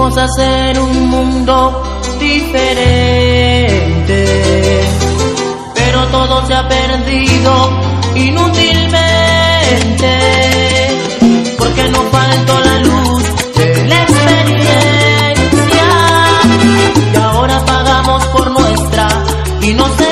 Quisimos hacer un mundo diferente, pero todo se ha perdido inútilmente, porque nos faltó la luz de la experiencia, y ahora pagamos por nuestra inocencia.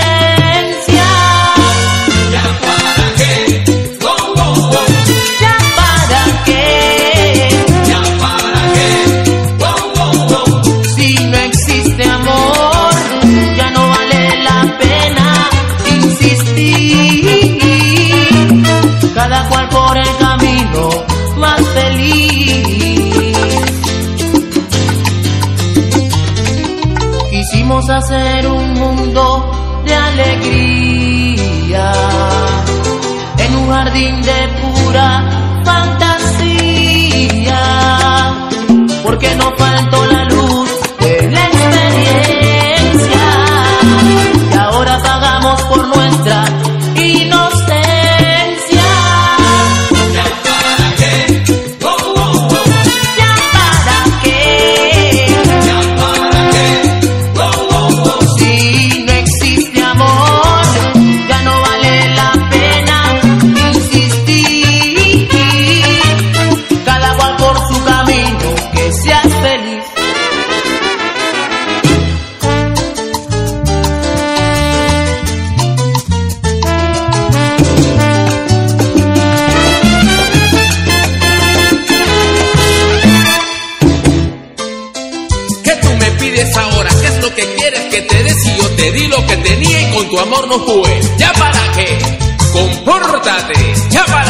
Cada cual por el camino más feliz. Quisimos hacer un mundo de alegría, en un jardín de pura fantasía, porque nos faltó la luz de la experiencia, y ahora pagamos por nuestra inocencia. Ahora, ¿qué es lo que quieres que te dé? Si yo te di lo que tenía y con tu amor no fue. ¿Ya para qué? Compórtate, ya para